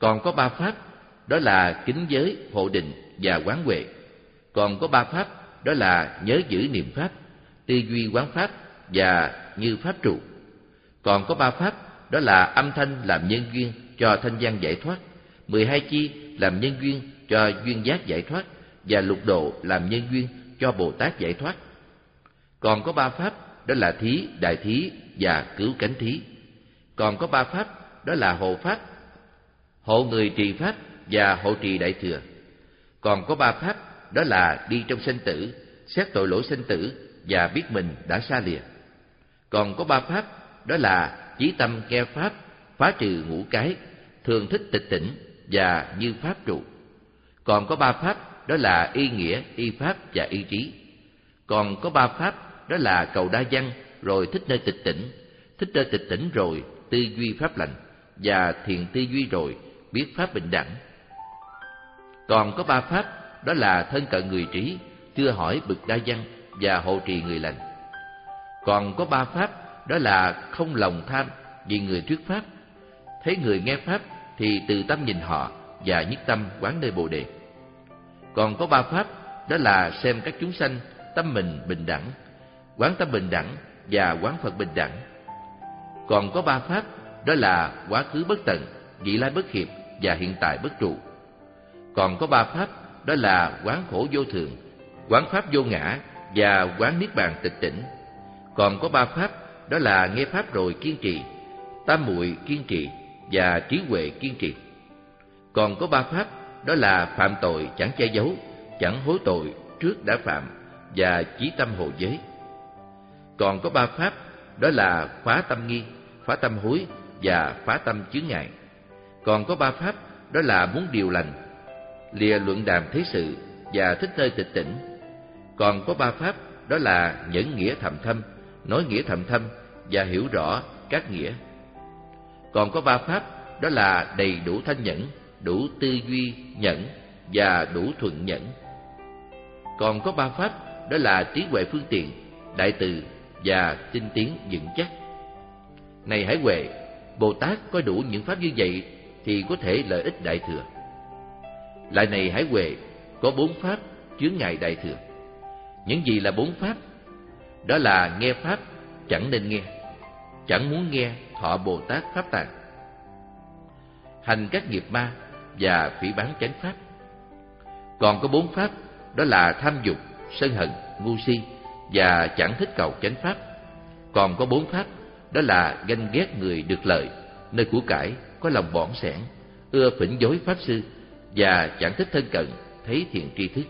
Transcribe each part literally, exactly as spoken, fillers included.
Còn có ba pháp, đó là kính giới, hộ định và quán huệ. Còn có ba pháp, đó là nhớ giữ niệm pháp, tư duy quán pháp và như pháp trụ. Còn có ba pháp, đó là âm thanh làm nhân duyên cho thanh văn giải thoát, mười hai chi làm nhân duyên cho duyên giác giải thoát, và lục độ làm nhân duyên cho Bồ Tát giải thoát. Còn có ba pháp, đó là thí, đại thí và cứu cánh thí. Còn có ba pháp, đó là hộ pháp, hộ người trì pháp và hộ trì đại thừa. Còn có ba pháp, đó là đi trong sanh tử, xét tội lỗi sanh tử và biết mình đã xa lìa. Còn có ba pháp, đó là chí tâm nghe pháp, phá trừ ngũ cái, thường thích tịch tỉnh và như pháp trụ. Còn có ba pháp, đó là y nghĩa, y pháp và y trí. Còn có ba pháp, đó là cầu đa văn rồi thích nơi tịch tỉnh, thích nơi tịch tỉnh rồi tư duy pháp lành, và thiền tư duy rồi biết pháp bình đẳng. Còn có ba pháp, đó là thân cận người trí, thưa hỏi bực đa văn và hộ trì người lành. Còn có ba pháp, đó là không lòng tham vì người thuyết pháp, thấy người nghe pháp thì từ tâm nhìn họ và nhất tâm quán nơi Bồ Đề. Còn có ba pháp, đó là xem các chúng sanh tâm mình bình đẳng, quán tâm bình đẳng và quán Phật bình đẳng. Còn có ba pháp, đó là quá khứ bất tận, vị lai bất hiệp và hiện tại bất trụ. Còn có ba pháp, đó là quán khổ vô thường, quán pháp vô ngã và quán niết bàn tịch tỉnh. Còn có ba pháp, đó là nghe pháp rồi kiên trì, tam muội kiên trì và trí huệ kiên trì. Còn có ba pháp, đó là phạm tội chẳng che giấu, chẳng hối tội trước đã phạm và chí tâm hộ giới. Còn có ba pháp, đó là phá tâm nghi, phá tâm hối và phá tâm chướng ngại. Còn có ba pháp, đó là muốn điều lành, lìa luận đàm thế sự và thích nơi tịch tỉnh. Còn có ba pháp, đó là nhẫn nghĩa thầm thâm, nói nghĩa thầm thâm và hiểu rõ các nghĩa. Còn có ba pháp, đó là đầy đủ thanh nhẫn, đủ tư duy nhẫn và đủ thuận nhẫn. Còn có ba pháp, đó là trí huệ phương tiện, đại từ và tinh tiến vững chắc. Này Hải Huệ, Bồ Tát có đủ những pháp như vậy thì có thể lợi ích đại thừa. Lại này Hải Huệ, có bốn pháp chướng ngại đại thừa. Những gì là bốn pháp? Đó là nghe pháp chẳng nên nghe, chẳng muốn nghe thọ Bồ Tát pháp tạng, hành các nghiệp ma và phỉ báng chánh pháp. Còn có bốn pháp, đó là tham dục, sân hận, ngu si và chẳng thích cầu chánh pháp. Còn có bốn pháp, đó là ganh ghét người được lợi, nơi của cải, có lòng bỏng sẻn, ưa phỉnh dối pháp sư và chẳng thích thân cận, thấy thiền tri thức.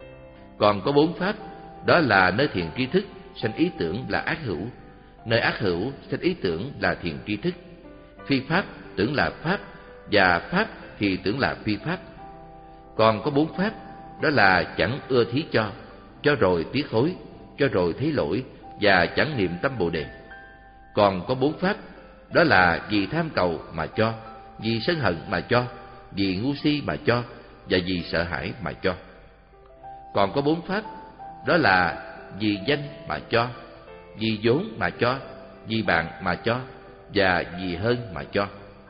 Còn có bốn pháp, đó là nơi thiền tri thức sanh ý tưởng là ác hữu, nơi ác hữu sanh ý tưởng là thiền tri thức. Phi pháp tưởng là pháp và pháp thì tưởng là phi pháp. Còn có bốn pháp, đó là chẳng ưa thí cho, cho rồi tiếc hối, cho rồi thấy lỗi và chẳng niệm tâm Bồ Đề. Còn có bốn pháp, đó là vì tham cầu mà cho, vì sân hận mà cho, vì ngu si mà cho và vì sợ hãi mà cho. Còn có bốn pháp, đó là vì danh mà cho, vì vốn mà cho, vì bạn mà cho và vì hơn mà cho.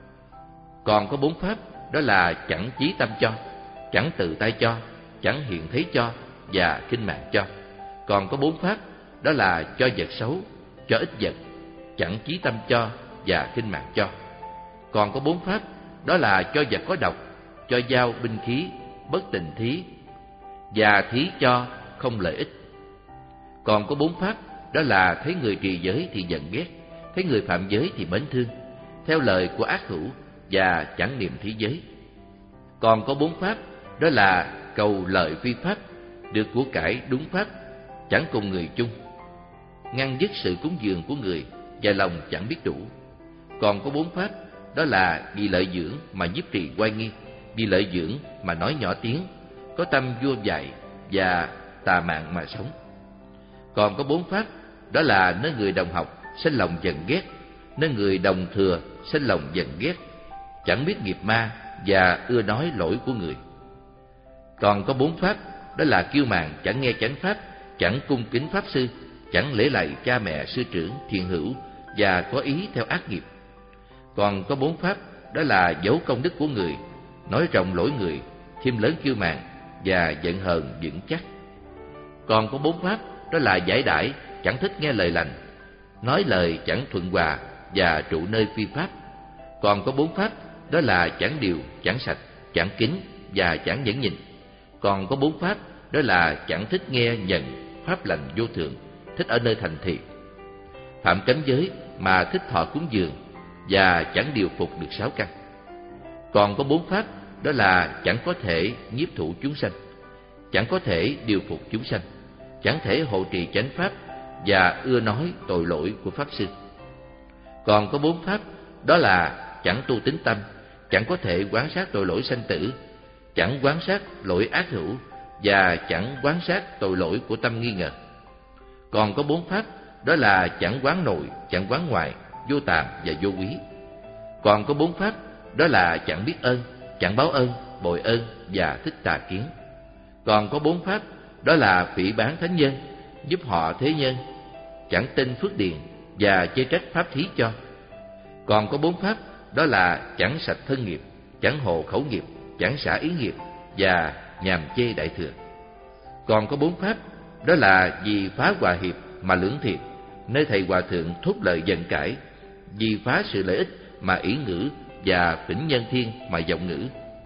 Còn có bốn pháp, đó là chẳng chí tâm cho, chẳng tự tay cho, chẳng hiện thấy cho và kinh mạng cho. Còn có bốn pháp, đó là cho vật xấu, cho ít vật, chẳng chí tâm cho và kinh mạng cho. Còn có bốn pháp, đó là cho vật có độc, cho dao binh khí, bất tình thí và thí cho không lợi ích. Còn có bốn pháp, đó là thấy người trì giới thì giận ghét, thấy người phạm giới thì mến thương, theo lời của ác hữu và chẳng niệm thí giới. Còn có bốn pháp, đó là cầu lợi phi pháp, được của cải đúng pháp, chẳng cùng người chung, ngăn dứt sự cúng dường của người và lòng chẳng biết đủ. Còn có bốn pháp, đó là vì lợi dưỡng mà nhiếp trì oai nghi, vì lợi dưỡng mà nói nhỏ tiếng, có tâm vua dạy và tà mạng mà sống. Còn có bốn pháp, đó là nơi người đồng học sinh lòng giận ghét, nơi người đồng thừa sinh lòng giận ghét, chẳng biết nghiệp ma và ưa nói lỗi của người. Còn có bốn pháp, đó là kiêu mạn chẳng nghe chánh pháp, chẳng cung kính pháp sư, chẳng lễ lạy cha mẹ sư trưởng thiện hữu và có ý theo ác nghiệp. Còn có bốn pháp, đó là giấu công đức của người, nói rộng lỗi người, thêm lớn kiêu mạn và giận hờn vững chắc. Còn có bốn pháp, đó là giải đãi, chẳng thích nghe lời lành, nói lời chẳng thuận hòa và trụ nơi phi pháp. Còn có bốn pháp, đó là chẳng điều, chẳng sạch, chẳng kính và chẳng nhẫn nhịn. Còn có bốn pháp, đó là chẳng thích nghe nhận pháp lành vô thượng, thích ở nơi thành thị, phạm cấm giới mà thích thọ cúng dường và chẳng điều phục được sáu căn. Còn có bốn pháp, đó là chẳng có thể nhiếp thủ chúng sanh, chẳng có thể điều phục chúng sanh, chẳng thể hộ trì chánh pháp và ưa nói tội lỗi của pháp sư. Còn có bốn pháp, đó là chẳng tu tín tâm, chẳng có thể quán sát tội lỗi sanh tử, chẳng quán sát lỗi ác hữu và chẳng quán sát tội lỗi của tâm nghi ngờ. Còn có bốn pháp, đó là chẳng quán nội, chẳng quán ngoại, vô tàm và vô quý. Còn có bốn pháp, đó là chẳng biết ơn, chẳng báo ơn, bội ơn và thích tà kiến. Còn có bốn pháp, đó là phỉ báng thánh nhân, giúp họ thế nhân, chẳng tin phước điền và chê trách pháp thí cho. Còn có bốn pháp, đó là chẳng sạch thân nghiệp, chẳng hộ khẩu nghiệp, chẳng xả ý nghiệp và nhàm chê đại thừa. Còn có bốn pháp, đó là vì phá hòa hiệp mà lưỡng thiệt, nơi thầy hòa thượng thốt lời giận cãi, vì phá sự lợi ích mà ỷ ngữ và phỉnh nhân thiên mà vọng ngữ.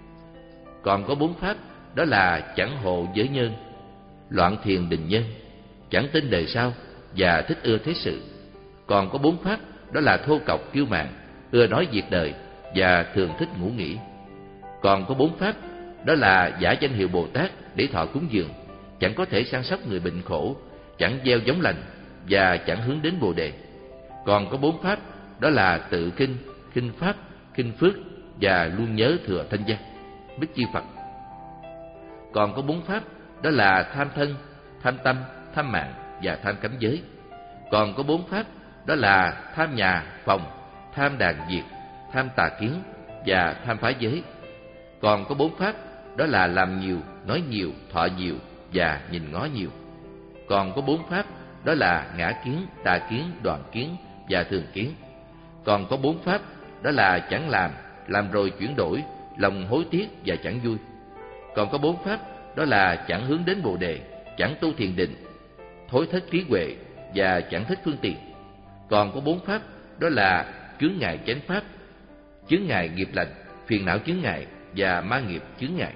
Còn có bốn pháp, đó là chẳng hộ giới nhân, loạn thiền định nhân, chẳng tin đời sau và thích ưa thế sự. Còn có bốn pháp, đó là thô cọc kiêu mạn, ưa nói việc đời và thường thích ngủ nghỉ. Còn có bốn pháp, đó là giả danh hiệu Bồ Tát để thọ cúng dường, chẳng có thể săn sóc người bệnh khổ, chẳng gieo giống lành và chẳng hướng đến Bồ đề. Còn có bốn pháp, đó là tự kinh, kinh pháp, kinh phước và luôn nhớ thừa thanh văn, biết chi Phật. Còn có bốn pháp, đó là tham thân, tham tâm, tham mạng và tham cấm giới. Còn có bốn pháp, đó là tham nhà, phòng, tham đàn diệt, tham tà kiến và tham phá giới. Còn có bốn pháp, đó là làm nhiều, nói nhiều, thọ nhiều và nhìn ngó nhiều. Còn có bốn pháp, đó là ngã kiến, tà kiến, đoàn kiến và thường kiến. Còn có bốn pháp, đó là chẳng làm, làm rồi chuyển đổi, lòng hối tiếc và chẳng vui. Còn có bốn pháp, đó là chẳng hướng đến Bồ đề, chẳng tu thiền định, thối thất trí huệ và chẳng thích phương tiện. Còn có bốn pháp, đó là chướng ngại chánh pháp, chướng ngại nghiệp lành, phiền não chướng ngại và ma nghiệp chướng ngại.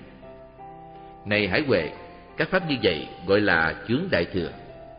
Này Hải Huệ, các pháp như vậy gọi là chướng đại thừa.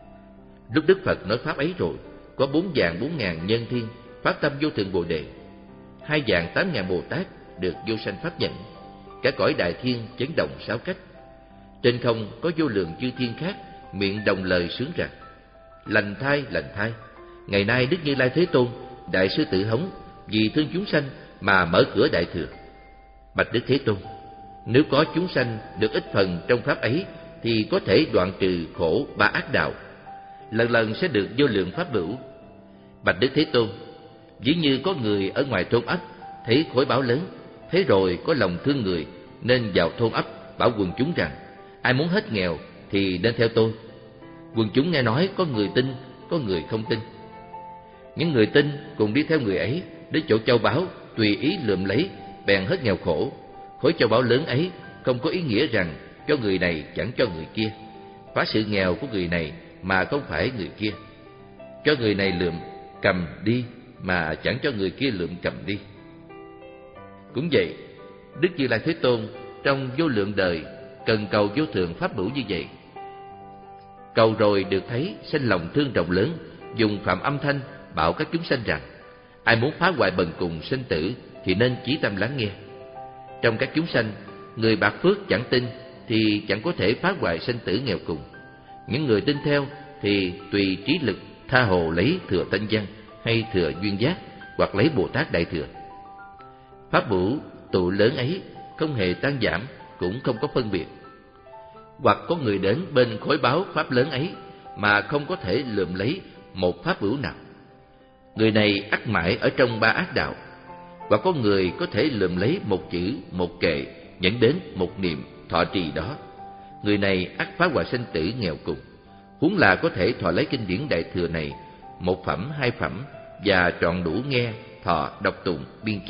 Lúc Đức Phật nói pháp ấy rồi, có bốn vạn bốn ngàn nhân thiên phát tâm vô thượng Bồ đề, hai vạn tám ngàn Bồ Tát được vô sanh pháp nhận, cả cõi đại thiên chấn động sáu cách. Trên không có vô lượng chư thiên khác miệng đồng lời sướng rằng: lành thai, lành thai, ngày nay Đức Như Lai Thế Tôn, Đại Sư Tử Hống, vì thương chúng sanh mà mở cửa đại thừa. Bạch Đức Thế Tôn, nếu có chúng sanh được ít phần trong pháp ấy thì có thể đoạn trừ khổ ba ác đạo, lần lần sẽ được vô lượng pháp bửu. Bạch Đức Thế Tôn, ví như có người ở ngoài thôn ấp thấy khối báu lớn, thế rồi có lòng thương người nên vào thôn ấp bảo quần chúng rằng: ai muốn hết nghèo thì nên theo tôi. Quần chúng nghe nói có người tin, có người không tin. Những người tin cùng đi theo người ấy đến chỗ châu báu, tùy ý lượm lấy, bèn hết nghèo khổ. Khối châu báu lớn ấy không có ý nghĩa rằng cho người này chẳng cho người kia, phá sự nghèo của người này mà không phải người kia, cho người này lượm cầm đi mà chẳng cho người kia lượm cầm đi. Cũng vậy, Đức Như Lai Thế Tôn trong vô lượng đời cần cầu vô thượng pháp bửu như vậy. Cầu rồi được thấy sanh lòng thương rộng lớn, dùng phạm âm thanh bảo các chúng sanh rằng: ai muốn phá hoại bần cùng sinh tử thì nên chí tâm lắng nghe. Trong các chúng sanh, người bạc phước chẳng tin thì chẳng có thể phá hoại sinh tử nghèo cùng. Những người tin theo thì tùy trí lực tha hồ lấy thừa thanh văn hay thừa duyên giác, hoặc lấy Bồ Tát Đại Thừa. Pháp bửu tụ lớn ấy không hề tan giảm, cũng không có phân biệt. Hoặc có người đến bên khối báu pháp lớn ấy mà không có thể lượm lấy một pháp bửu nào, người này ắt mãi ở trong ba ác đạo. Hoặc có người có thể lượm lấy một chữ, một kệ, nhẫn đến một niệm thọ trì đó, người này ắt phá hoại sinh tử nghèo cùng. Huống là có thể thọ lấy kinh điển Đại Thừa này một phẩm, hai phẩm và trọn đủ nghe, thọ, đọc tụng, biên chép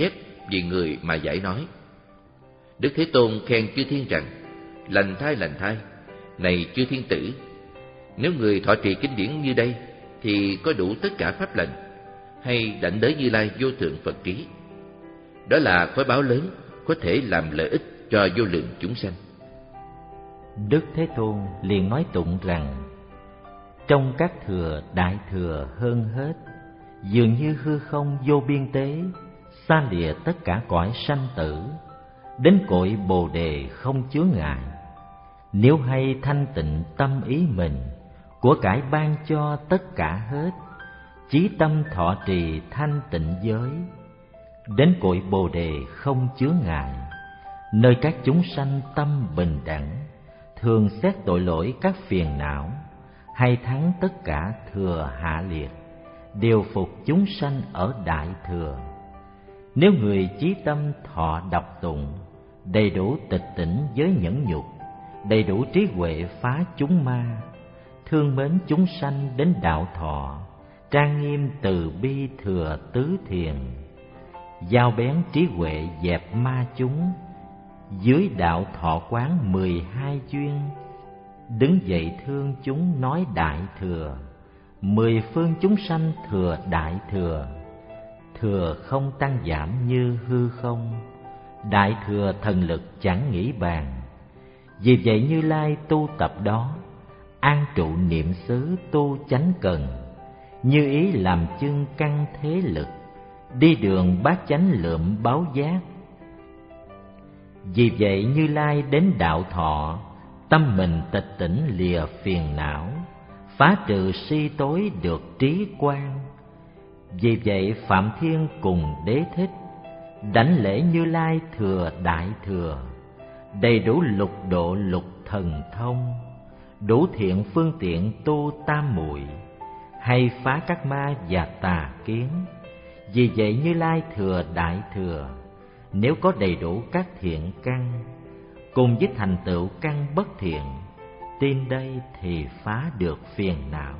vì người mà giải nói. Đức Thế Tôn khen chư thiên rằng: lành thai lành thai, này chư thiên tử, nếu người thọ trì kinh điển như đây thì có đủ tất cả pháp lành, hay đảnh đới Như Lai vô thượng Phật trí. Đó là khối báo lớn, có thể làm lợi ích cho vô lượng chúng sanh. Đức Thế Tôn liền nói tụng rằng: trong các thừa đại thừa hơn hết, dường như hư không vô biên tế, xa lìa tất cả cõi sanh tử, đến cội Bồ Đề không chướng ngại. Nếu hay thanh tịnh tâm ý mình, của cải ban cho tất cả hết, chí tâm thọ trì thanh tịnh giới, đến cội Bồ Đề không chướng ngại. Nơi các chúng sanh tâm bình đẳng, thường xét tội lỗi các phiền não, hay thắng tất cả thừa hạ liệt, điều phục chúng sanh ở đại thừa. Nếu người chí tâm thọ đọc tụng, đầy đủ tịch tỉnh với nhẫn nhục, đầy đủ trí huệ phá chúng ma, thương mến chúng sanh đến đạo thọ, trang nghiêm từ bi thừa tứ thiền, dao bén trí huệ dẹp ma chúng, dưới đạo thọ quán mười hai duyên, đứng dậy thương chúng nói đại thừa, mười phương chúng sanh thừa đại thừa, thừa không tăng giảm như hư không, đại thừa thần lực chẳng nghĩ bàn. Vì vậy Như Lai tu tập đó, an trụ niệm xứ tu chánh cần, như ý làm chân căn thế lực, đi đường bát chánh lượm báo giác. Vì vậy Như Lai đến đạo thọ, tâm mình tịch tỉnh lìa phiền não, phá trừ si tối được trí quang. Vì vậy Phạm Thiên cùng Đế Thích, đảnh lễ Như Lai thừa đại thừa, đầy đủ lục độ lục thần thông, đủ thiện phương tiện tu tam muội, hay phá các ma và tà kiến. Vì vậy Như Lai thừa đại thừa, nếu có đầy đủ các thiện căn, cùng với thành tựu căn bất thiện, tin đây thì phá được phiền não.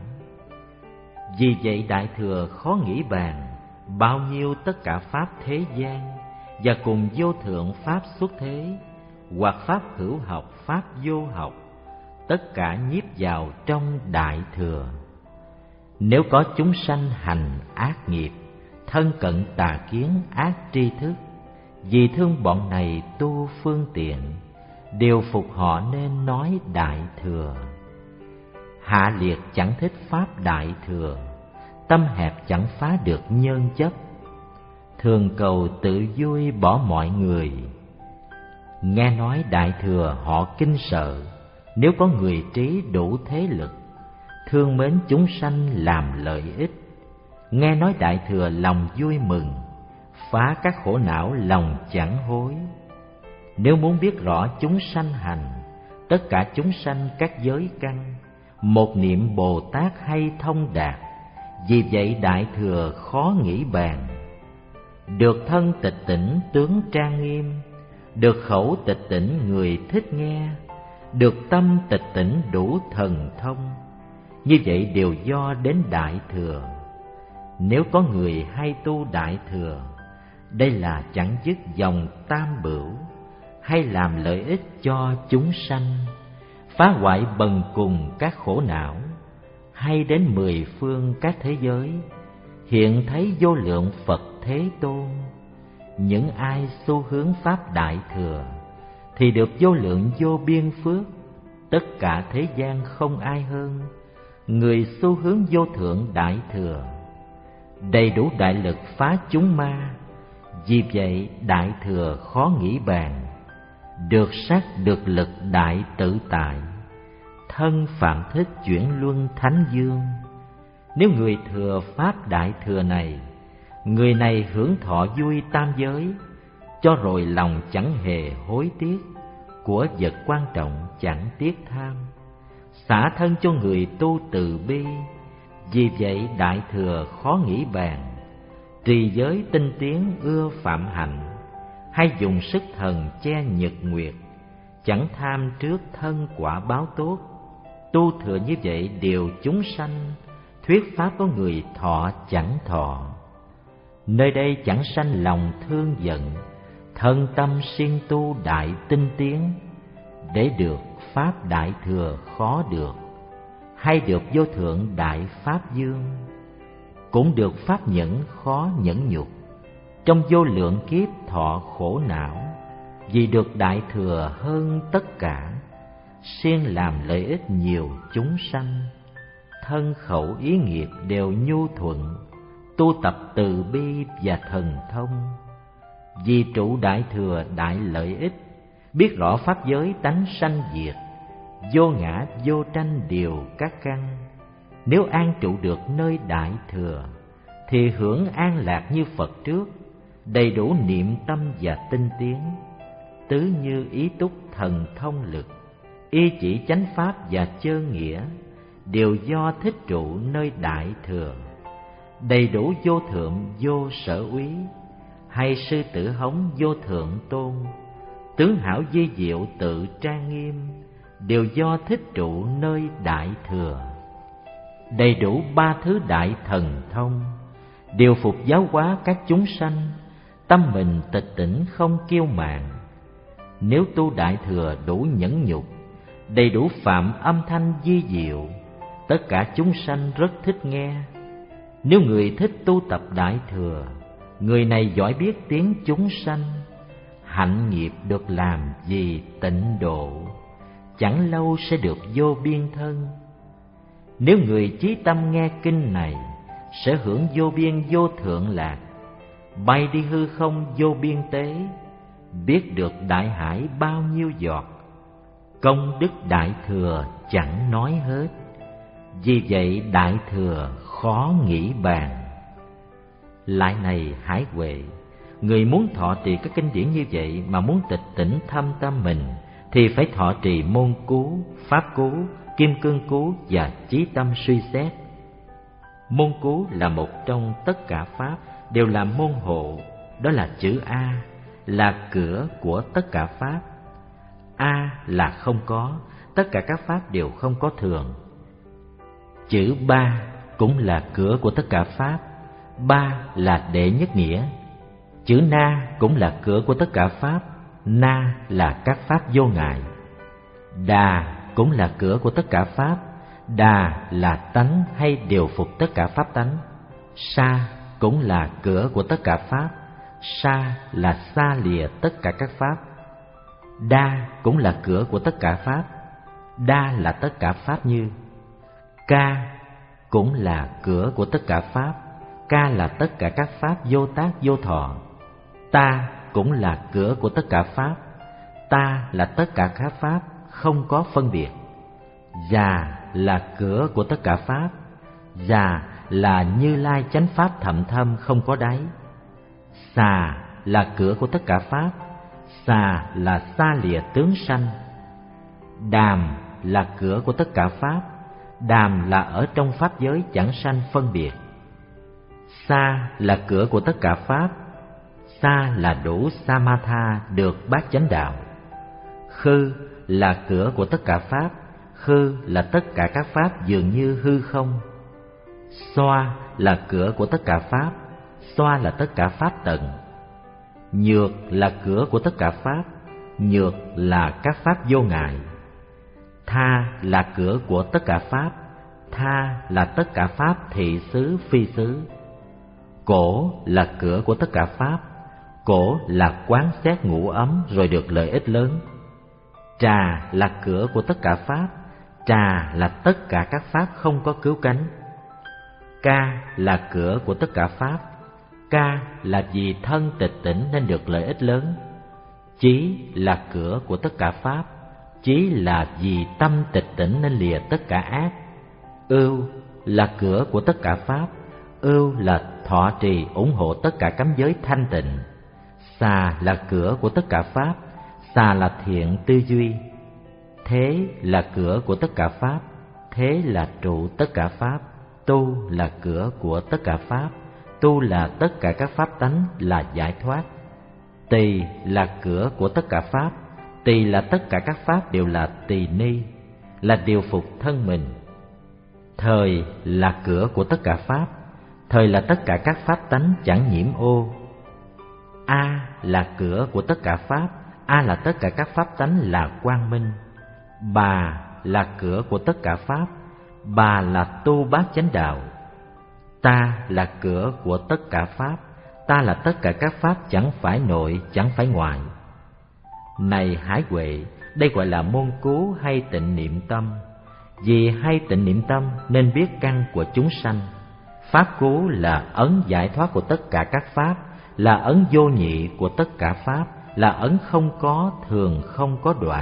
Vì vậy đại thừa khó nghĩ bàn, bao nhiêu tất cả pháp thế gian, và cùng vô thượng pháp xuất thế, hoặc pháp hữu học, pháp vô học, tất cả nhiếp vào trong đại thừa. Nếu có chúng sanh hành ác nghiệp, thân cận tà kiến ác tri thức, vì thương bọn này tu phương tiện, điều phục họ nên nói đại thừa. Hạ liệt chẳng thích pháp đại thừa, tâm hẹp chẳng phá được nhân chấp, thường cầu tự vui bỏ mọi người. Nghe nói đại thừa họ kinh sợ, nếu có người trí đủ thế lực, thương mến chúng sanh làm lợi ích. Nghe nói đại thừa lòng vui mừng, phá các khổ não lòng chẳng hối. Nếu muốn biết rõ chúng sanh hành, tất cả chúng sanh các giới căn, một niệm Bồ Tát hay thông đạt. Vì vậy đại thừa khó nghĩ bàn, được thân tịch tỉnh tướng trang nghiêm, được khẩu tịch tỉnh người thích nghe, được tâm tịch tỉnh đủ thần thông. Như vậy đều do đến đại thừa. Nếu có người hay tu đại thừa, đây là chẳng dứt dòng tam bửu, hay làm lợi ích cho chúng sanh, phá hoại bần cùng các khổ não, hay đến mười phương các thế giới, hiện thấy vô lượng Phật Thế Tôn. Những ai xu hướng pháp đại thừa thì được vô lượng vô biên phước, tất cả thế gian không ai hơn người xu hướng vô thượng đại thừa, đầy đủ đại lực phá chúng ma. Vì vậy đại thừa khó nghĩ bàn, được sắc được lực đại tự tại, thân phạm thích chuyển luân thánh dương. Nếu người thừa pháp đại thừa này, người này hưởng thọ vui tam giới, cho rồi lòng chẳng hề hối tiếc, của vật quan trọng chẳng tiếc tham, xả thân cho người tu từ bi. Vì vậy đại thừa khó nghĩ bàn, trì giới tinh tiến ưa phạm hạnh, hay dùng sức thần che nhật nguyệt, chẳng tham trước thân quả báo tốt. Tu thừa như vậy đều chúng sanh, thuyết pháp có người thọ chẳng thọ. Nơi đây chẳng sanh lòng thương giận, thân tâm siêng tu đại tinh tiến. Để được pháp đại thừa khó được, hay được vô thượng đại pháp dương. Cũng được pháp nhẫn khó nhẫn nhục, trong vô lượng kiếp thọ khổ não. Vì được đại thừa hơn tất cả, siêng làm lợi ích nhiều chúng sanh. Thân khẩu ý nghiệp đều nhu thuận, tu tập từ bi và thần thông. Vì trụ đại thừa đại lợi ích, biết rõ pháp giới tánh sanh diệt. Vô ngã vô tranh đều các căn, nếu an trụ được nơi đại thừa, thì hưởng an lạc như Phật trước, đầy đủ niệm tâm và tinh tiến. Tứ như ý túc thần thông lực, y chỉ chánh pháp và chơn nghĩa, đều do thích trụ nơi đại thừa. Đầy đủ vô thượng vô sở úy, hay sư tử hống vô thượng tôn. Tướng hảo di diệu tự trang nghiêm, đều do thích trụ nơi đại thừa. Đầy đủ ba thứ đại thần thông, điều phục giáo hóa các chúng sanh. Tâm mình tịch tỉnh không kiêu mạn, nếu tu đại thừa đủ nhẫn nhục, đầy đủ phạm âm thanh di diệu, tất cả chúng sanh rất thích nghe. Nếu người thích tu tập đại thừa, người này giỏi biết tiếng chúng sanh. Hạnh nghiệp được làm vì tịnh độ, chẳng lâu sẽ được vô biên thân. Nếu người chí tâm nghe kinh này, sẽ hưởng vô biên vô thượng lạc, bay đi hư không vô biên tế, biết được đại hải bao nhiêu giọt. Công đức đại thừa chẳng nói hết, vì vậy đại thừa khó nghĩ bàn. Lại này Hải Huệ, người muốn thọ trì các kinh điển như vậy mà muốn tịch tỉnh thâm tâm mình, thì phải thọ trì môn cú, pháp cú, kim cương cú và chí tâm suy xét. Môn cú là một trong tất cả pháp, đều là môn hộ. Đó là chữ A, là cửa của tất cả pháp. A là không có, tất cả các pháp đều không có thường. Chữ Ba cũng là cửa của tất cả pháp. Ba là đệ nhất nghĩa. Chữ Na cũng là cửa của tất cả pháp. Na là các pháp vô ngại. Đà cũng là cửa của tất cả pháp. Đà là tánh hay điều phục tất cả pháp tánh. Sa cũng là cửa của tất cả pháp. Sa là xa lìa tất cả các pháp. Đa cũng là cửa của tất cả pháp. Đa là tất cả pháp như. Ca cũng là cửa của tất cả pháp. Ca là tất cả các pháp vô tác vô thọ. Ta cũng là cửa của tất cả pháp. Ta là tất cả các pháp không có phân biệt. Già là cửa của tất cả pháp. Già là Như Lai chánh pháp thậm thâm không có đáy. Xà là cửa của tất cả pháp. Xà là xa lìa tướng sanh. Đàm là cửa của tất cả pháp. Đàm là ở trong pháp giới chẳng sanh phân biệt. Sa là cửa của tất cả pháp. Sa là đủ samatha được bát chánh đạo. Khư là cửa của tất cả pháp. Khư là tất cả các pháp dường như hư không. Xoa là cửa của tất cả pháp. Xoa là tất cả pháp tận. Nhược là cửa của tất cả pháp. Nhược là các pháp vô ngại. Tha là cửa của tất cả pháp. Tha là tất cả pháp thị xứ phi xứ. Cổ là cửa của tất cả pháp. Cổ là quán xét ngủ ấm rồi được lợi ích lớn. Trà là cửa của tất cả pháp. Trà là tất cả các pháp không có cứu cánh. Ca là cửa của tất cả pháp. Ca là vì thân tịch tỉnh nên được lợi ích lớn. Chí là cửa của tất cả pháp. Chí là vì tâm tịch tỉnh nên lìa tất cả ác. Ưu là cửa của tất cả pháp. Ưu là thọ trì ủng hộ tất cả cấm giới thanh tịnh. Xà là cửa của tất cả pháp. Xà là thiện tư duy. Thế là cửa của tất cả pháp. Thế là trụ tất cả pháp. Tu là cửa của tất cả pháp. Tu là tất cả các pháp tánh là giải thoát. Tỳ là cửa của tất cả pháp. Tỳ là tất cả các pháp đều là tỳ ni, là điều phục thân mình. Thời là cửa của tất cả pháp. thời là tất cả các pháp tánh chẳng nhiễm ô. A là cửa của tất cả pháp, A là tất cả các pháp tánh là quang minh. Bà là cửa của tất cả pháp, Bà là tu bát chánh đạo. Ta là cửa của tất cả pháp, Ta là tất cả các pháp chẳng phải nội, chẳng phải ngoại. Này hải huệ, đây gọi là môn cứu hay tịnh niệm tâm. Vì hay tịnh niệm tâm nên biết căn của chúng sanh. Pháp cứu là ấn giải thoát của tất cả các pháp, là ấn vô nhị của tất cả pháp, là ấn không có, thường không có đoạn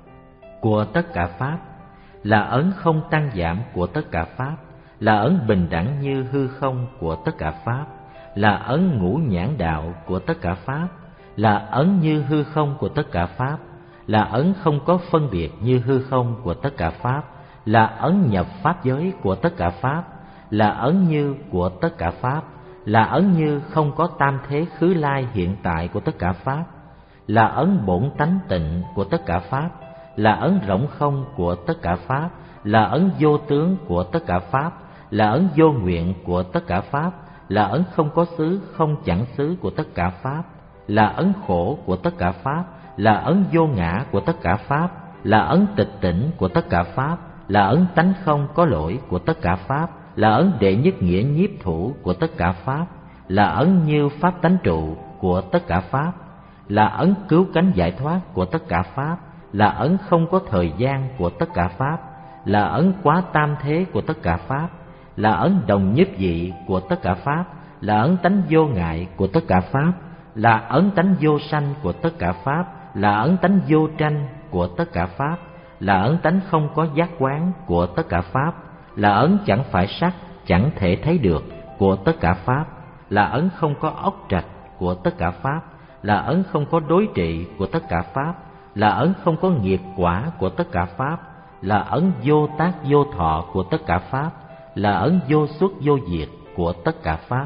của tất cả pháp, là ấn không tăng giảm của tất cả pháp, là ấn bình đẳng như hư không của tất cả pháp, là ấn ngũ nhãn đạo của tất cả pháp, là ấn như hư không của tất cả pháp, là ấn không có phân biệt như hư không của tất cả pháp, là ấn nhập pháp giới của tất cả pháp, là ấn như của tất cả pháp, là ấn như không có tam thế khứ lai hiện tại của tất cả pháp, là ấn bổn tánh tịnh của tất cả pháp, là ấn rỗng không của tất cả pháp, là ấn vô tướng của tất cả pháp, là ấn vô nguyện của tất cả pháp, là ấn không có xứ không chẳng xứ của tất cả pháp, là ấn khổ của tất cả pháp, là ấn vô ngã của tất cả pháp, là ấn tịch tỉnh của tất cả pháp, là ấn tánh không có lỗi của tất cả pháp, là ấn đệ nhất nghĩa nhiếp thủ của tất cả pháp, là ấn như pháp tánh trụ của tất cả pháp, là ấn cứu cánh giải thoát của tất cả pháp, là ấn không có thời gian của tất cả pháp, là ấn quá tam thế của tất cả pháp, là ấn đồng nhất dị của tất cả pháp, là ấn tánh vô ngại của tất cả pháp, là ấn tánh vô sanh của tất cả pháp, là ấn tánh vô tranh của tất cả pháp, là ấn tánh không có giác quán của tất cả pháp, là ấn chẳng phải sắc, chẳng thể thấy được của tất cả pháp, là ấn không có ốc trạch của tất cả pháp, là ấn không có đối trị của tất cả pháp, là ấn không có nghiệp quả của tất cả pháp, là ấn vô tác vô thọ của tất cả pháp, là ấn vô xuất vô diệt của tất cả pháp.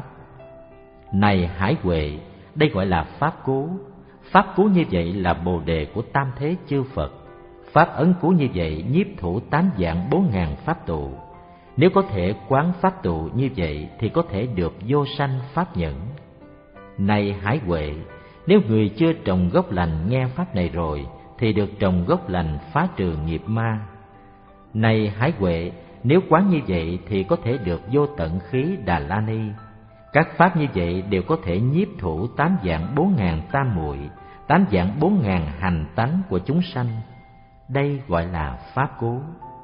Này hải huệ, đây gọi là pháp cứu. Pháp cứu như vậy là bồ đề của tam thế chư Phật. Pháp ấn cứu như vậy nhiếp thủ tám dạng bốn ngàn pháp tụ. Nếu có thể quán pháp tụ như vậy thì có thể được vô sanh pháp nhẫn. Này hải huệ, nếu người chưa trồng gốc lành nghe pháp này rồi thì được trồng gốc lành phá trừ nghiệp ma. Này hải huệ, nếu quán như vậy thì có thể được vô tận khí Đà La Ni. Các pháp như vậy đều có thể nhiếp thủ tám dạng bốn ngàn tam muội, tám dạng bốn ngàn hành tánh của chúng sanh. Đây gọi là pháp cứu.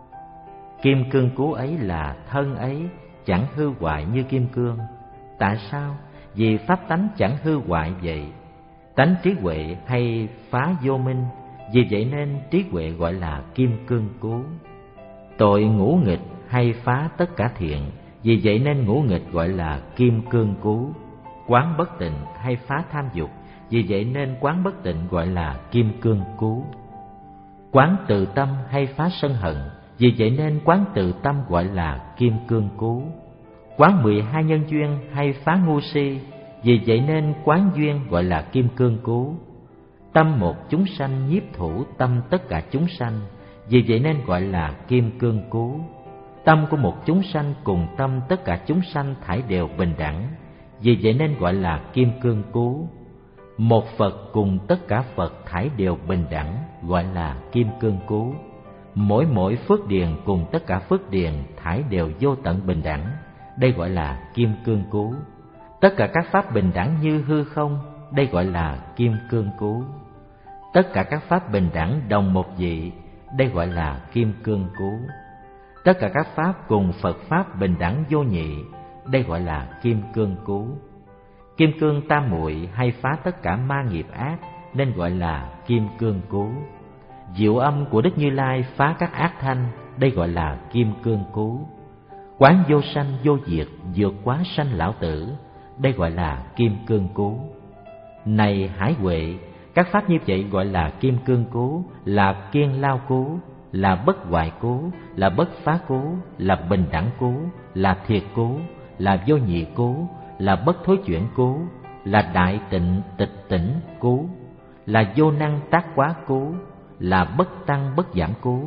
Kim cương cứu ấy là thân ấy chẳng hư hoại như kim cương. Tại sao? Vì pháp tánh chẳng hư hoại vậy. Tánh trí huệ hay phá vô minh, vì vậy nên trí huệ gọi là kim cương cứu. Tội ngũ nghịch hay phá tất cả thiện, vì vậy nên ngũ nghịch gọi là kim cương cứu. Quán bất tịnh hay phá tham dục, vì vậy nên quán bất tịnh gọi là kim cương cứu. Quán từ tâm hay phá sân hận, vì vậy nên quán từ tâm gọi là kim cương cứu. Quán mười hai nhân duyên hay phá ngu si, vì vậy nên quán duyên gọi là kim cương cứu. Tâm một chúng sanh nhiếp thủ tâm tất cả chúng sanh, vì vậy nên gọi là kim cương cứu. Tâm của một chúng sanh cùng tâm tất cả chúng sanh thải đều bình đẳng, vì vậy nên gọi là kim cương cứu. Một Phật cùng tất cả Phật thải đều bình đẳng, gọi là kim cương cứu. Mỗi mỗi phước điền cùng tất cả phước điền thải đều vô tận bình đẳng, đây gọi là kim cương cứu. Tất cả các pháp bình đẳng như hư không, đây gọi là kim cương cứu. Tất cả các pháp bình đẳng đồng một vị, đây gọi là kim cương cứu. Tất cả các pháp cùng Phật pháp bình đẳng vô nhị, đây gọi là kim cương cứu. Kim cương tam muội hay phá tất cả ma nghiệp ác, nên gọi là kim cương cứu. Diệu âm của Đức Như Lai phá các ác thanh, đây gọi là kim cương cứu. Quán vô sanh vô diệt, vượt quá sanh lão tử, đây gọi là kim cương cứu. Này hải huệ, các pháp như vậy gọi là kim cương cứu, là kiên lao cứu, là bất hoại cứu, là bất phá cứu, là bình đẳng cứu, là thiệt cứu, là vô nhị cứu, là bất thối chuyển cứu, là đại tịnh tịch tỉnh cứu, là vô năng tác quá cứu, là bất tăng bất giảm cứu,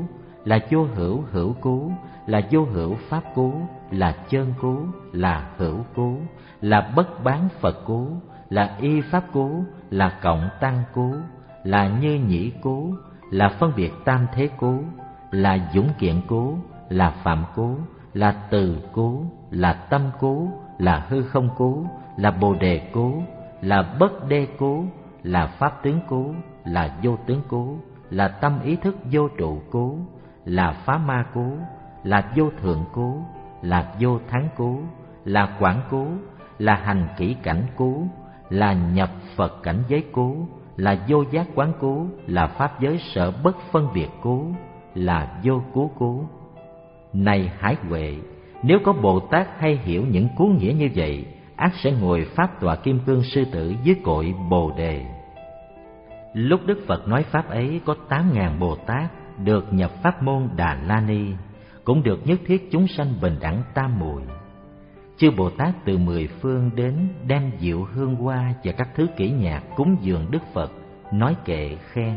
là vô hữu hữu cứu, là vô hữu pháp cứu, là chân cứu, là hữu cứu, là bất bán Phật cứu, là y pháp cứu, là cộng tăng cứu, là như nhĩ cứu, là phân biệt tam thế cứu, là dũng kiện cứu, là phạm cứu, là từ cứu, là tâm cứu, là hư không cứu, là bồ đề cứu, là bất đê cứu, là pháp tướng cứu, là vô tướng cứu, là tâm ý thức vô trụ cứu, là phá ma cứu, là vô thượng cứu, là vô thắng cứu, là quảng cứu, là hành kỹ cảnh cứu, là nhập Phật cảnh giới cứu, là vô giác quán cứu, là pháp giới sở bất phân biệt cứu, là vô cứu cứu. Này Hải Huệ, nếu có Bồ Tát hay hiểu những cứu nghĩa như vậy, ắt sẽ ngồi pháp tọa kim cương sư tử dưới cội Bồ Đề. Lúc Đức Phật nói pháp ấy, có tám ngàn Bồ Tát được nhập pháp môn Đà La Ni, cũng được nhất thiết chúng sanh bình đẳng tam muội. Chư Bồ Tát từ mười phương đến, đem diệu hương hoa và các thứ kỹ nhạc cúng dường Đức Phật, nói kệ khen: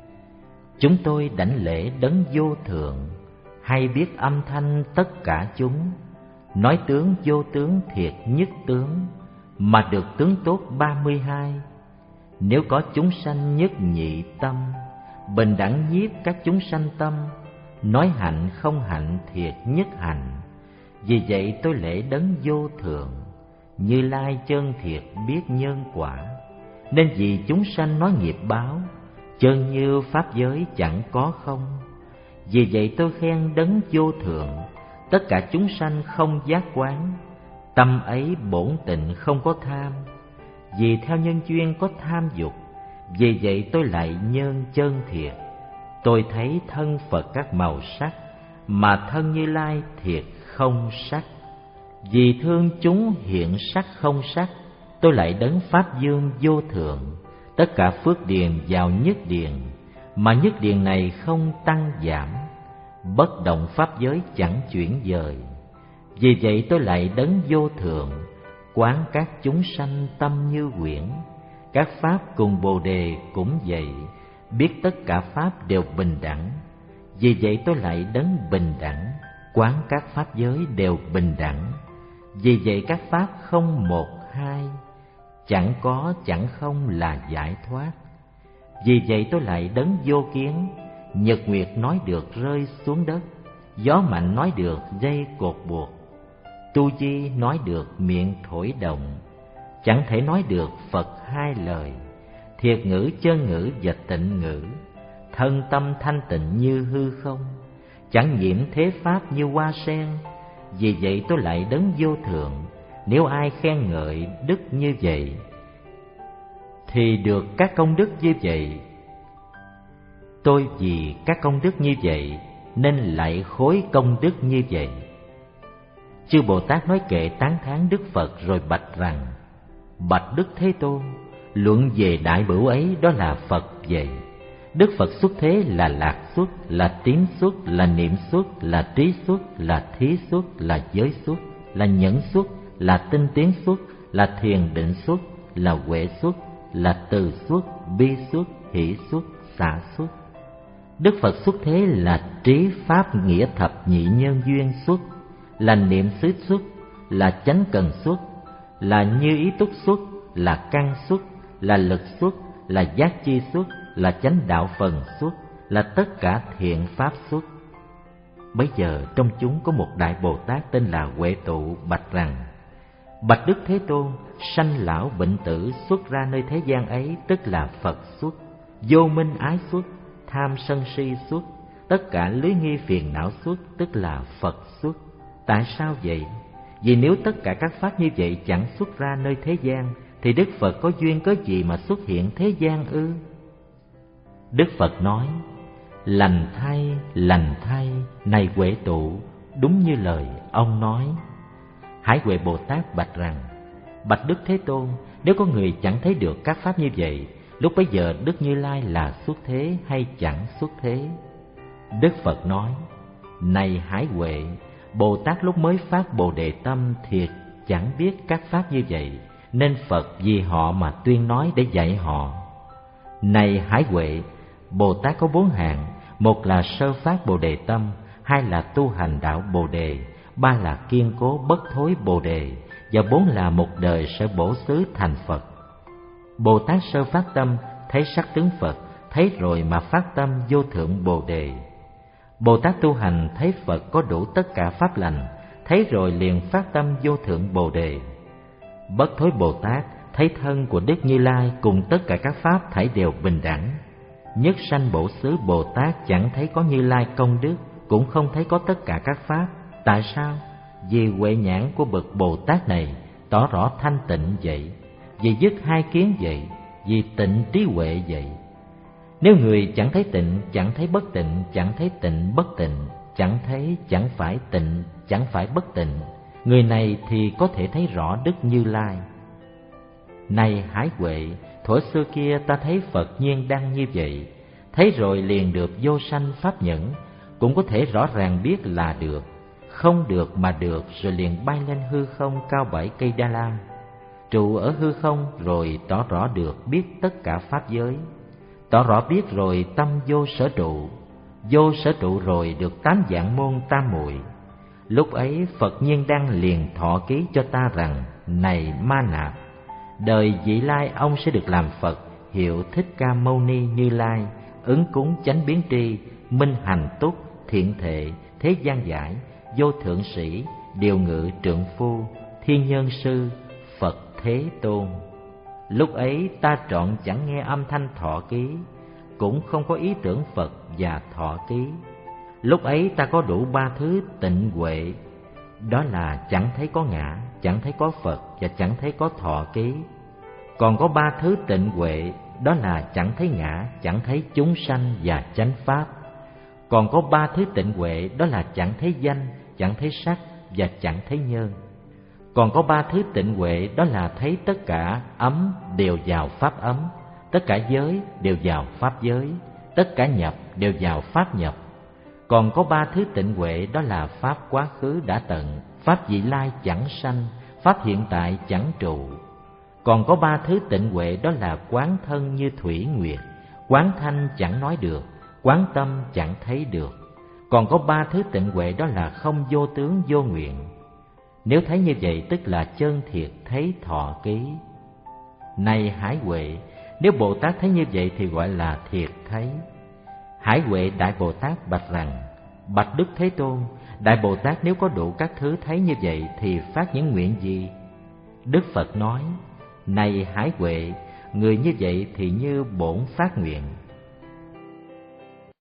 chúng tôi đảnh lễ đấng vô thượng, hay biết âm thanh tất cả chúng, nói tướng vô tướng thiệt nhất tướng, mà được tướng tốt ba mươi hai. Nếu có chúng sanh nhất nhị tâm, bình đẳng nhiếp các chúng sanh tâm, nói hạnh không hạnh thiệt nhất hạnh. Vì vậy tôi lễ đấng vô thượng, Như Lai chân thiệt biết nhân quả, nên vì chúng sanh nói nghiệp báo, chân như pháp giới chẳng có không. Vì vậy tôi khen đấng vô thượng, tất cả chúng sanh không giác quán, tâm ấy bổn tịnh không có tham. Vì theo nhân duyên có tham dục, vì vậy tôi lại nhân chân thiệt. Tôi thấy thân Phật các màu sắc, mà thân Như Lai thiệt không sắc. Vì thương chúng hiện sắc không sắc, tôi lại đấng Pháp Dương vô thượng, tất cả phước điền vào nhất điền, mà nhất điền này không tăng giảm, bất động pháp giới chẳng chuyển dời. Vì vậy tôi lại đấng vô thượng, quán các chúng sanh tâm như quyển. Các pháp cùng Bồ Đề cũng vậy, biết tất cả pháp đều bình đẳng. Vì vậy tôi lại đấng bình đẳng, quán các pháp giới đều bình đẳng. Vì vậy các pháp không một hai, chẳng có chẳng không là giải thoát. Vì vậy tôi lại đấng vô kiến, nhật nguyệt nói được rơi xuống đất, gió mạnh nói được dây cột buộc, tu di nói được miệng thổi động, chẳng thể nói được Phật hai lời. Thiệt ngữ chân ngữ và tịnh ngữ, thân tâm thanh tịnh như hư không, chẳng nhiễm thế pháp như hoa sen. Vì vậy tôi lại đấng vô thượng, nếu ai khen ngợi đức như vậy thì được các công đức như vậy. Tôi vì các công đức như vậy nên lại khối công đức như vậy. Chư Bồ Tát nói kệ tán thán Đức Phật rồi bạch rằng: bạch Đức Thế Tôn, luận về đại bửu ấy đó là Phật vậy. Đức Phật xuất thế là lạc xuất, là tín xuất, là niệm xuất, là trí xuất, là thí xuất, là giới xuất, là nhẫn xuất, là tinh tiến xuất, là thiền định xuất, là huệ xuất, là từ xuất, bi xuất, hỷ xuất, xả xuất. Đức Phật xuất thế là trí pháp nghĩa thập nhị nhân duyên xuất, là niệm xứ xuất, là chánh cần xuất, là như ý túc xuất, là căn xuất, là lực xuất, là giác chi xuất, là chánh đạo phần xuất, là tất cả thiện pháp xuất. Bấy giờ trong chúng có một đại Bồ Tát tên là Huệ Tụ bạch rằng: bạch Đức Thế Tôn, sanh lão bệnh tử xuất ra nơi thế gian ấy tức là Phật xuất, vô minh ái xuất, tham sân si xuất, tất cả lưới nghi phiền não xuất tức là Phật xuất. Tại sao vậy? Vì nếu tất cả các pháp như vậy chẳng xuất ra nơi thế gian, thì Đức Phật có duyên có gì mà xuất hiện thế gian ư? Đức Phật nói: lành thay, lành thay, này Huệ Tụ, đúng như lời ông nói. Hải Huệ Bồ Tát bạch rằng: bạch Đức Thế Tôn, nếu có người chẳng thấy được các pháp như vậy, lúc bấy giờ Đức Như Lai là xuất thế hay chẳng xuất thế? Đức Phật nói: này Hải Huệ, Bồ Tát lúc mới phát Bồ Đề tâm thiệt chẳng biết các pháp như vậy, nên Phật vì họ mà tuyên nói để dạy họ. Này Hải Huệ, Bồ Tát có bốn hạng: Một là sơ phát Bồ Đề tâm, hai là tu hành đạo Bồ Đề, ba là kiên cố bất thối Bồ Đề, và bốn là một đời sẽ bổ xứ thành Phật. Bồ Tát sơ phát tâm thấy sắc tướng Phật, thấy rồi mà phát tâm vô thượng Bồ Đề. Bồ Tát tu hành thấy Phật có đủ tất cả pháp lành, thấy rồi liền phát tâm vô thượng Bồ Đề. Bất thối Bồ Tát thấy thân của Đức Như Lai cùng tất cả các pháp thảy đều bình đẳng. Nhất sanh bổ xứ Bồ Tát chẳng thấy có Như Lai công đức, cũng không thấy có tất cả các pháp. Tại sao? Vì huệ nhãn của bậc Bồ Tát này tỏ rõ thanh tịnh vậy, vì dứt hai kiến vậy, vì tịnh trí huệ vậy. Nếu người chẳng thấy tịnh, chẳng thấy bất tịnh, chẳng thấy tịnh bất tịnh, chẳng thấy chẳng phải tịnh, chẳng phải bất tịnh, người này thì có thể thấy rõ Đức Như Lai. Này Hải Huệ, thuở xưa kia ta thấy Phật nhiên đăng như vậy, thấy rồi liền được vô sanh pháp nhẫn, cũng có thể rõ ràng biết là được, không được mà được, rồi liền bay lên hư không cao bảy cây Đa La, trụ ở hư không, rồi tỏ rõ được biết tất cả pháp giới. Tỏ rõ biết rồi tâm vô sở trụ, vô sở trụ rồi được tám dạng môn tam muội. Lúc ấy Phật nhiên đăng liền thọ ký cho ta rằng: này Ma Nạp, đời vị lai ông sẽ được làm Phật, hiệu Thích Ca Mâu Ni Như Lai, ứng cúng chánh biến tri, minh hành túc, thiện thệ, thế gian giải, vô thượng sĩ, điều ngự trượng phu, thiên nhân sư, Phật Thế Tôn. Lúc ấy ta trọn chẳng nghe âm thanh thọ ký, cũng không có ý tưởng Phật và thọ ký. Lúc ấy ta có đủ ba thứ tịnh huệ, đó là chẳng thấy có ngã, chẳng thấy có Phật và chẳng thấy có thọ ký. Còn có ba thứ tịnh huệ, đó là chẳng thấy ngã, chẳng thấy chúng sanh và chánh pháp. Còn có ba thứ tịnh huệ, đó là chẳng thấy danh, chẳng thấy sắc và chẳng thấy nhân. Còn có ba thứ tịnh huệ, đó là thấy tất cả ấm đều vào pháp ấm, tất cả giới đều vào pháp giới, tất cả nhập đều vào pháp nhập. Còn có ba thứ tịnh huệ, đó là pháp quá khứ đã tận, pháp vị lai chẳng sanh, pháp hiện tại chẳng trụ. Còn có ba thứ tịnh huệ, đó là quán thân như thủy nguyệt, quán thanh chẳng nói được, quán tâm chẳng thấy được. Còn có ba thứ tịnh huệ, đó là không vô tướng vô nguyện. Nếu thấy như vậy tức là chân thiệt thấy thọ ký. Này Hải Huệ, nếu Bồ Tát thấy như vậy thì gọi là thiệt thấy. Hải Huệ Đại Bồ Tát bạch rằng: bạch Đức Thế Tôn, Đại Bồ Tát nếu có đủ các thứ thấy như vậy thì phát những nguyện gì? Đức Phật nói: này Hải Huệ, người như vậy thì như bổn phát nguyện.